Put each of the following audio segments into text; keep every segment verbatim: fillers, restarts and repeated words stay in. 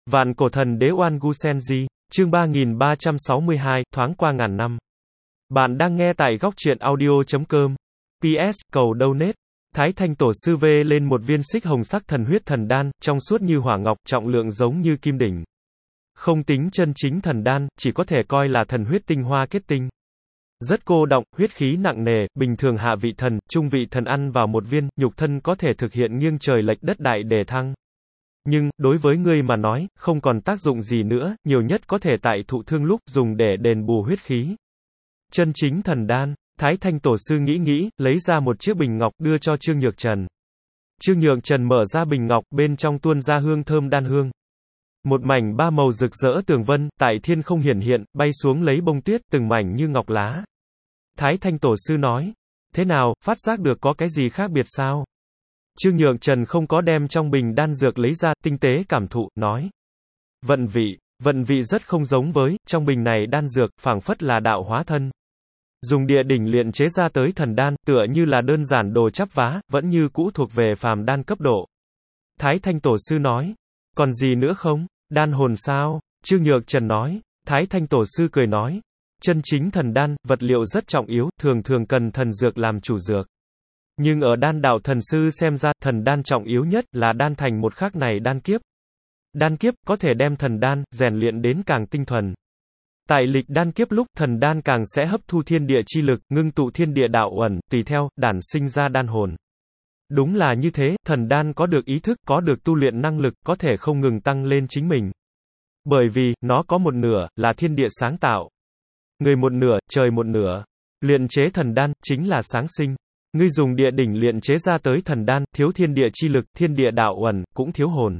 Vạn cổ thần đế Oan Gu Senji, chương ba nghìn ba trăm sáu mươi hai, thoáng qua ngàn năm. Bạn đang nghe tại góc truyện audio chấm com. pê ét, cầu donate. Thái Thanh Tổ Sư vê lên một viên xích hồng sắc thần huyết thần đan, trong suốt như hỏa ngọc, trọng lượng giống như kim đỉnh. Không tính chân chính thần đan, chỉ có thể coi là thần huyết tinh hoa kết tinh. Rất cô đọng, huyết khí nặng nề, bình thường hạ vị thần, trung vị thần ăn vào một viên, nhục thân có thể thực hiện nghiêng trời lệch đất đại đề thăng. Nhưng, đối với ngươi mà nói, không còn tác dụng gì nữa, nhiều nhất có thể tại thụ thương lúc dùng để đền bù huyết khí. Chân chính thần đan, Thái Thanh Tổ Sư nghĩ nghĩ, lấy ra một chiếc bình ngọc đưa cho Trương Nhược Trần. Trương Nhược Trần mở ra bình ngọc, bên trong tuôn ra hương thơm đan hương. Một mảnh ba màu rực rỡ tường vân, tại thiên không hiển hiện, bay xuống lấy bông tuyết, từng mảnh như ngọc lá. Thái Thanh Tổ Sư nói, thế nào, phát giác được có cái gì khác biệt sao? Trương Nhược Trần không có đem trong bình đan dược lấy ra, tinh tế cảm thụ, nói. Vận vị, vận vị rất không giống với, trong bình này đan dược, phảng phất là đạo hóa thân. Dùng địa đỉnh luyện chế ra tới thần đan, tựa như là đơn giản đồ chắp vá, vẫn như cũ thuộc về phàm đan cấp độ. Thái Thanh Tổ Sư nói, còn gì nữa không? Đan hồn sao? Trương Nhược Trần nói. Thái Thanh Tổ Sư cười nói, chân chính thần đan, vật liệu rất trọng yếu, thường thường cần thần dược làm chủ dược. Nhưng ở đan đạo thần sư xem ra, thần đan trọng yếu nhất là đan thành một khắc này đan kiếp. Đan kiếp có thể đem thần đan rèn luyện đến càng tinh thuần. Tại lịch đan kiếp lúc, thần đan càng sẽ hấp thu thiên địa chi lực, ngưng tụ thiên địa đạo uẩn, tùy theo, đản sinh ra đan hồn. Đúng là như thế, thần đan có được ý thức, có được tu luyện năng lực, có thể không ngừng tăng lên chính mình. Bởi vì, nó có một nửa, là thiên địa sáng tạo. Người một nửa, trời một nửa. Luyện chế thần đan, chính là sáng sinh. Ngươi dùng địa đỉnh luyện chế ra tới thần đan, thiếu thiên địa chi lực, thiên địa đạo uẩn, cũng thiếu hồn.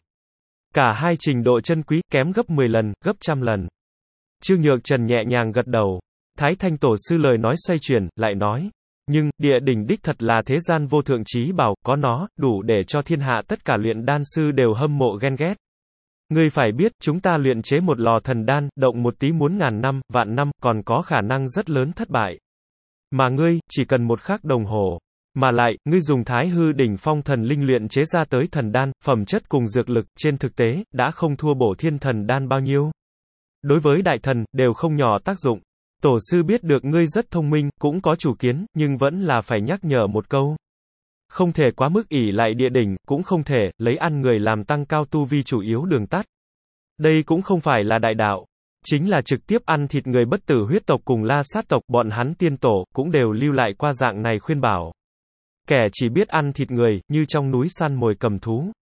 Cả hai trình độ chân quý, kém gấp mười lần, gấp trăm lần. Trương Nhược Trần nhẹ nhàng gật đầu. Thái Thanh Tổ Sư lời nói xoay chuyển, lại nói. Nhưng, địa đỉnh đích thật là thế gian vô thượng trí bảo, có nó, đủ để cho thiên hạ tất cả luyện đan sư đều hâm mộ ghen ghét. Ngươi phải biết, chúng ta luyện chế một lò thần đan, động một tí muốn ngàn năm, vạn năm, còn có khả năng rất lớn thất bại. Mà ngươi, chỉ cần một khắc đồng hồ. Mà lại, ngươi dùng thái hư đỉnh phong thần linh luyện chế ra tới thần đan, phẩm chất cùng dược lực, trên thực tế, đã không thua bổ thiên thần đan bao nhiêu. Đối với đại thần, đều không nhỏ tác dụng. Tổ sư biết được ngươi rất thông minh, cũng có chủ kiến, nhưng vẫn là phải nhắc nhở một câu. Không thể quá mức ỷ lại địa đỉnh, cũng không thể, lấy ăn người làm tăng cao tu vi chủ yếu đường tắt. Đây cũng không phải là đại đạo. Chính là trực tiếp ăn thịt người bất tử huyết tộc cùng la sát tộc, bọn hắn tiên tổ, cũng đều lưu lại qua dạng này khuyên bảo. Kẻ chỉ biết ăn thịt người, như trong núi săn mồi cầm thú.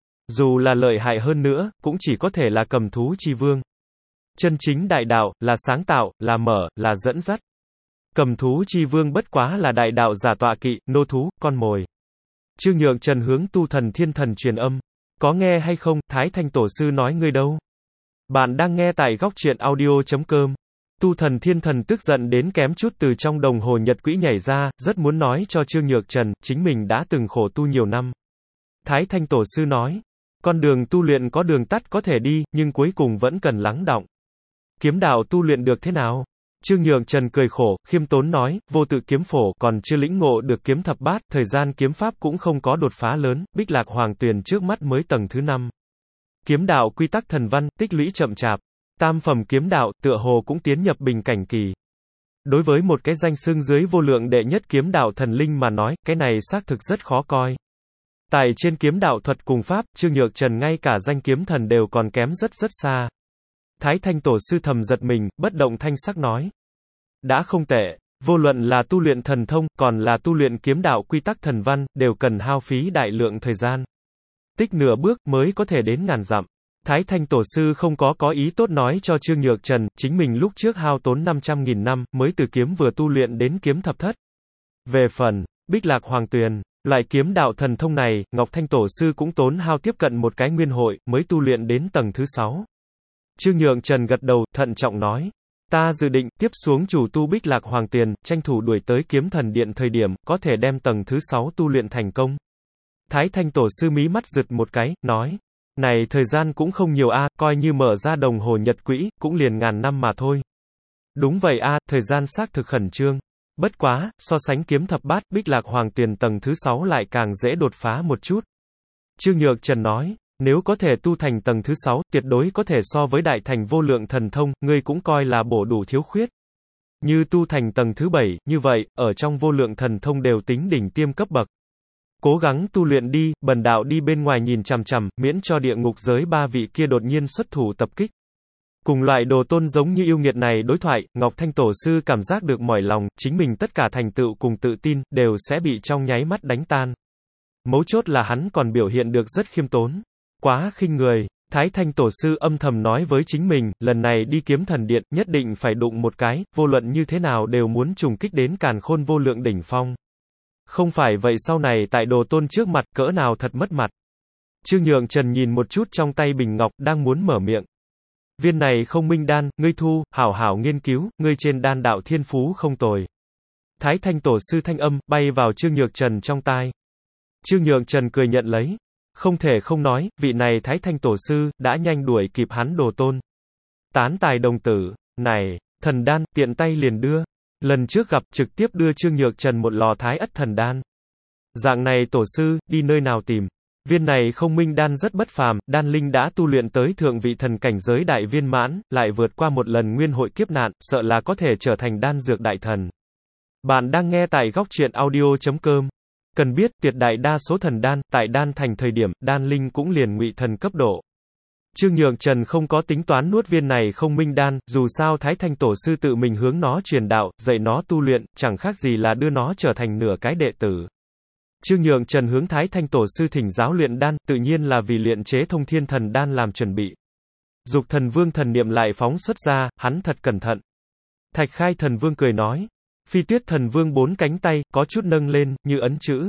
Dù là lợi hại hơn nữa, cũng chỉ có thể là cầm thú chi vương. Chân chính đại đạo, là sáng tạo, là mở, là dẫn dắt. Cầm thú chi vương bất quá là đại đạo giả tọa kỵ, nô thú, con mồi. Trương Nhược Trần hướng tu thần thiên thần truyền âm. Có nghe hay không, Thái Thanh Tổ Sư nói ngươi đâu? Bạn đang nghe tại góc truyện audio chấm com. Tu thần thiên thần tức giận đến kém chút từ trong đồng hồ nhật quỹ nhảy ra, rất muốn nói cho Trương Nhược Trần, chính mình đã từng khổ tu nhiều năm. Thái Thanh Tổ Sư nói, con đường tu luyện có đường tắt có thể đi, nhưng cuối cùng vẫn cần lắng đọng. Kiếm đạo tu luyện được thế nào? Trương Nhược Trần cười khổ, khiêm tốn nói, vô tự kiếm phổ, còn chưa lĩnh ngộ được kiếm thập bát, thời gian kiếm pháp cũng không có đột phá lớn, Bích Lạc Hoàng Tuyền trước mắt mới tầng thứ năm. Kiếm đạo quy tắc thần văn, tích lũy chậm chạp. Tam phẩm kiếm đạo, tựa hồ cũng tiến nhập bình cảnh kỳ. Đối với một cái danh xưng dưới vô lượng đệ nhất kiếm đạo thần linh mà nói, cái này xác thực rất khó coi. Tại trên kiếm đạo thuật cùng pháp, Trương Nhược Trần ngay cả danh kiếm thần đều còn kém rất rất xa. Thái Thanh Tổ Sư thầm giật mình, bất động thanh sắc nói. Đã không tệ, vô luận là tu luyện thần thông, còn là tu luyện kiếm đạo quy tắc thần văn, đều cần hao phí đại lượng thời gian. Tích nửa bước, mới có thể đến ngàn dặm. Thái Thanh Tổ Sư không có có ý tốt nói cho Trương Nhược Trần, chính mình lúc trước hao tốn năm trăm nghìn năm, mới từ kiếm vừa tu luyện đến kiếm thập thất. Về phần, Bích Lạc Hoàng Tuyền, loại kiếm đạo thần thông này, Ngọc Thanh Tổ Sư cũng tốn hao tiếp cận một cái nguyên hội, mới tu luyện đến tầng thứ sáu. Trương Nhược Trần gật đầu, thận trọng nói. Ta dự định, tiếp xuống chủ tu Bích Lạc Hoàng Tuyền, tranh thủ đuổi tới kiếm thần điện thời điểm, có thể đem tầng thứ sáu tu luyện thành công. Thái Thanh Tổ Sư mí mắt giật một cái, nói. Này thời gian cũng không nhiều a, coi như mở ra đồng hồ nhật quỹ, cũng liền ngàn năm mà thôi. Đúng vậy a, thời gian xác thực khẩn trương. Bất quá, so sánh kiếm thập bát, Bích Lạc Hoàng Tuyền tầng thứ sáu lại càng dễ đột phá một chút. Trương Nhược Trần nói, Nếu có thể tu thành tầng thứ sáu, tuyệt đối có thể so với đại thành vô lượng thần thông, ngươi cũng coi là bổ đủ thiếu khuyết. Như tu thành tầng thứ bảy, như vậy, ở trong vô lượng thần thông đều tính đỉnh tiêm cấp bậc. Cố gắng tu luyện đi, bần đạo đi bên ngoài nhìn chằm chằm, miễn cho địa ngục giới ba vị kia đột nhiên xuất thủ tập kích. Cùng loại đồ tôn giống như yêu nghiệt này đối thoại, Ngọc Thanh Tổ Sư cảm giác được mỏi lòng, chính mình tất cả thành tựu cùng tự tin, đều sẽ bị trong nháy mắt đánh tan. Mấu chốt là hắn còn biểu hiện được rất khiêm tốn. Quá khinh người. Thái Thanh Tổ Sư âm thầm nói với chính mình, lần này đi Kiếm Thần Điện, nhất định phải đụng một cái, vô luận như thế nào đều muốn trùng kích đến càn khôn vô lượng đỉnh phong. Không phải vậy sau này tại đồ tôn trước mặt, cỡ nào thật mất mặt. Trương Nhượng Trần nhìn một chút trong tay bình ngọc, đang muốn mở miệng. Viên này không minh đan, ngươi thu, hảo hảo nghiên cứu, ngươi trên đan đạo thiên phú không tồi. Thái Thanh Tổ Sư thanh âm, bay vào Trương Nhượng Trần trong tai. Trương Nhượng Trần cười nhận lấy. Không thể không nói, vị này Thái Thanh Tổ Sư, đã nhanh đuổi kịp hắn đồ tôn. Tán tài đồng tử, này, thần đan, tiện tay liền đưa. Lần trước gặp, trực tiếp đưa Trương Nhượng Trần một lò Thái Ất thần đan. Dạng này Tổ Sư, đi nơi nào tìm? Viên này không minh đan rất bất phàm, đan linh đã tu luyện tới thượng vị thần cảnh giới đại viên mãn, lại vượt qua một lần nguyên hội kiếp nạn, sợ là có thể trở thành đan dược đại thần. Bạn đang nghe tại góc truyện audio chấm com. Cần biết, tuyệt đại đa số thần đan, tại đan thành thời điểm, đan linh cũng liền ngụy thần cấp độ. Trương Nhượng Trần không có tính toán nuốt viên này không minh đan, dù sao Thái Thanh Tổ Sư tự mình hướng nó truyền đạo, dạy nó tu luyện, chẳng khác gì là đưa nó trở thành nửa cái đệ tử. Trương Nhượng Trần hướng Thái Thanh Tổ Sư thỉnh giáo luyện đan, tự nhiên là vì luyện chế thông thiên thần đan làm chuẩn bị. Dục thần vương thần niệm lại phóng xuất ra, hắn thật cẩn thận. Thạch Khai thần vương cười nói. Phi Tuyết thần vương bốn cánh tay, có chút nâng lên, như ấn chữ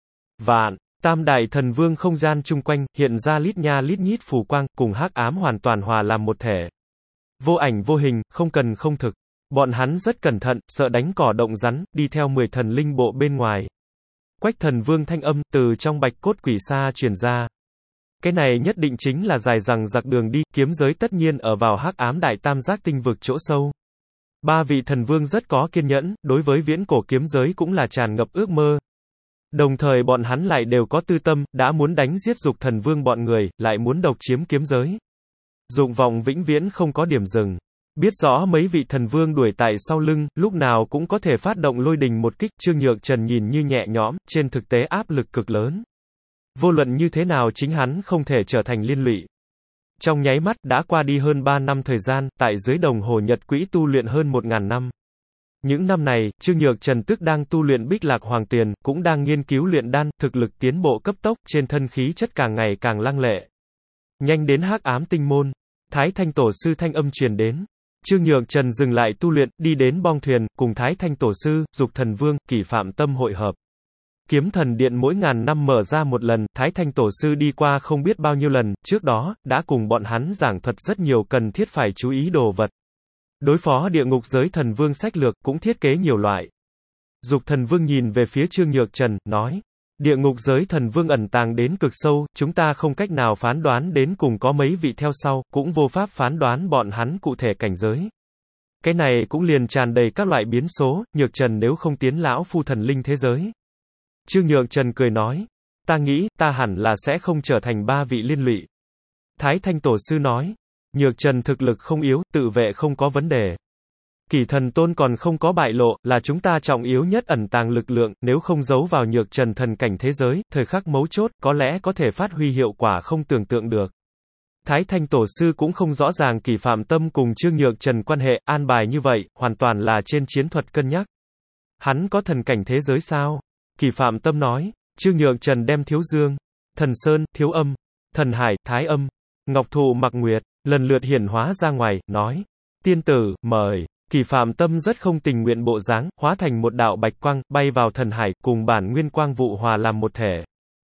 vạn. Tam đại thần vương không gian chung quanh, hiện ra lít nha lít nhít phù quang, cùng hắc ám hoàn toàn hòa làm một thể. Vô ảnh vô hình, không cần không thực. Bọn hắn rất cẩn thận, sợ đánh cỏ động rắn, đi theo mười thần linh bộ bên ngoài. Quách thần vương thanh âm, từ trong bạch cốt quỷ sa truyền ra. Cái này nhất định chính là dài rằng giặc đường đi, kiếm giới tất nhiên ở vào hắc ám đại tam giác tinh vực chỗ sâu. Ba vị thần vương rất có kiên nhẫn, đối với viễn cổ kiếm giới cũng là tràn ngập ước mơ. Đồng thời bọn hắn lại đều có tư tâm, đã muốn đánh giết dục thần vương bọn người, lại muốn độc chiếm kiếm giới. Dục vọng vĩnh viễn không có điểm dừng. Biết rõ mấy vị thần vương đuổi tại sau lưng, lúc nào cũng có thể phát động lôi đình một kích, Trương Nhượng Trần nhìn như nhẹ nhõm, trên thực tế áp lực cực lớn. Vô luận như thế nào chính hắn không thể trở thành liên lụy. Trong nháy mắt, đã qua đi hơn ba năm thời gian, tại dưới đồng hồ nhật quỹ tu luyện hơn một ngàn năm. Những năm này, Trương Nhượng Trần tức đang tu luyện Bích Lạc Hoàng Tiền, cũng đang nghiên cứu luyện đan, thực lực tiến bộ cấp tốc, trên thân khí chất càng ngày càng lăng lệ. Nhanh đến hắc ám tinh môn, Thái Thanh Tổ Sư thanh âm truyền đến. Trương Nhượng Trần dừng lại tu luyện, đi đến bong thuyền, cùng Thái Thanh Tổ Sư, Dục Thần Vương, Kỷ Phạm Tâm hội hợp. Kiếm Thần Điện mỗi ngàn năm mở ra một lần, Thái Thanh Tổ Sư đi qua không biết bao nhiêu lần, trước đó, đã cùng bọn hắn giảng thuật rất nhiều cần thiết phải chú ý đồ vật. Đối phó địa ngục giới thần vương sách lược, cũng thiết kế nhiều loại. Dục Thần Vương nhìn về phía Trương Nhượng Trần, nói. Địa ngục giới thần vương ẩn tàng đến cực sâu, chúng ta không cách nào phán đoán đến cùng có mấy vị theo sau, cũng vô pháp phán đoán bọn hắn cụ thể cảnh giới. Cái này cũng liền tràn đầy các loại biến số, Nhược Trần nếu không tiến lão phu thần linh thế giới. Trương Nhượng Trần cười nói, ta nghĩ, ta hẳn là sẽ không trở thành ba vị liên lụy. Thái Thanh Tổ Sư nói, Nhược Trần thực lực không yếu, tự vệ không có vấn đề. Kỷ Thần Tôn còn không có bại lộ, là chúng ta trọng yếu nhất ẩn tàng lực lượng, nếu không giấu vào Nhược Trần thần cảnh thế giới, thời khắc mấu chốt, có lẽ có thể phát huy hiệu quả không tưởng tượng được. Thái Thanh Tổ Sư cũng không rõ ràng Kỷ Phạm Tâm cùng Trương Nhượng Trần quan hệ, an bài như vậy, hoàn toàn là trên chiến thuật cân nhắc. Hắn có thần cảnh thế giới sao? Kỷ Phạm Tâm nói, Trương Nhượng Trần đem Thiếu Dương, Thần Sơn, Thiếu Âm, Thần Hải, Thái Âm, Ngọc Thụ Mặc Nguyệt, lần lượt hiển hóa ra ngoài, nói, tiên tử, mời. Kỷ Phạm Tâm rất không tình nguyện bộ dáng, hóa thành một đạo bạch quang, bay vào thần hải, cùng bản nguyên quang vụ hòa làm một thể.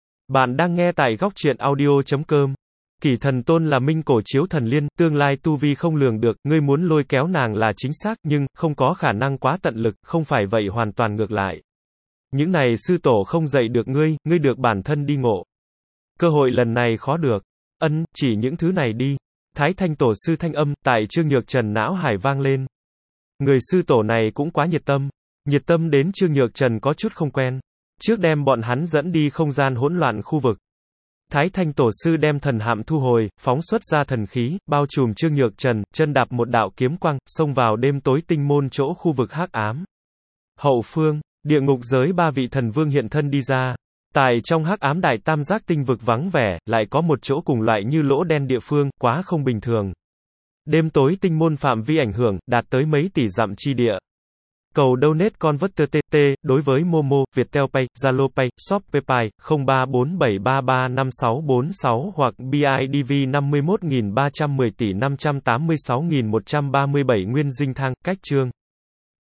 Bạn đang nghe tại góc truyện audio chấm com. Kỷ Thần Tôn là minh cổ chiếu thần liên, tương lai tu vi không lường được, ngươi muốn lôi kéo nàng là chính xác, nhưng, không có khả năng quá tận lực, không phải vậy hoàn toàn ngược lại. Những này sư tổ không dạy được ngươi, ngươi được bản thân đi ngộ. Cơ hội lần này khó được. Ân, chỉ những thứ này đi. Thái Thanh Tổ Sư thanh âm, tại Trương Nhượng Trần não hải vang lên. Người sư tổ này cũng quá nhiệt tâm. Nhiệt tâm đến Trương Nhượng Trần có chút không quen. Trước đem bọn hắn dẫn đi không gian hỗn loạn khu vực. Thái Thanh Tổ Sư đem thần hạm thu hồi, phóng xuất ra thần khí, bao trùm Trương Nhược Trần, chân đạp một đạo kiếm quang, xông vào đêm tối tinh môn chỗ khu vực hắc ám. Hậu phương, địa ngục giới ba vị thần vương hiện thân đi ra. Tại trong hắc ám đại tam giác tinh vực vắng vẻ, lại có một chỗ cùng loại như lỗ đen địa phương, quá không bình thường. Đêm tối tinh môn phạm vi ảnh hưởng, đạt tới mấy tỷ dặm chi địa. Cầu donate converter tê tê, đối với Momo, Viettel Pay, Zalo Pay, Shopee Pay, không ba bốn bảy ba ba năm sáu bốn sáu hoặc bê i đê vê năm mươi mốt nghìn ba trăm mười tỷ năm trăm tám mươi sáu nghìn một trăm ba mươi bảy Nguyên Dinh Thăng, cách chương.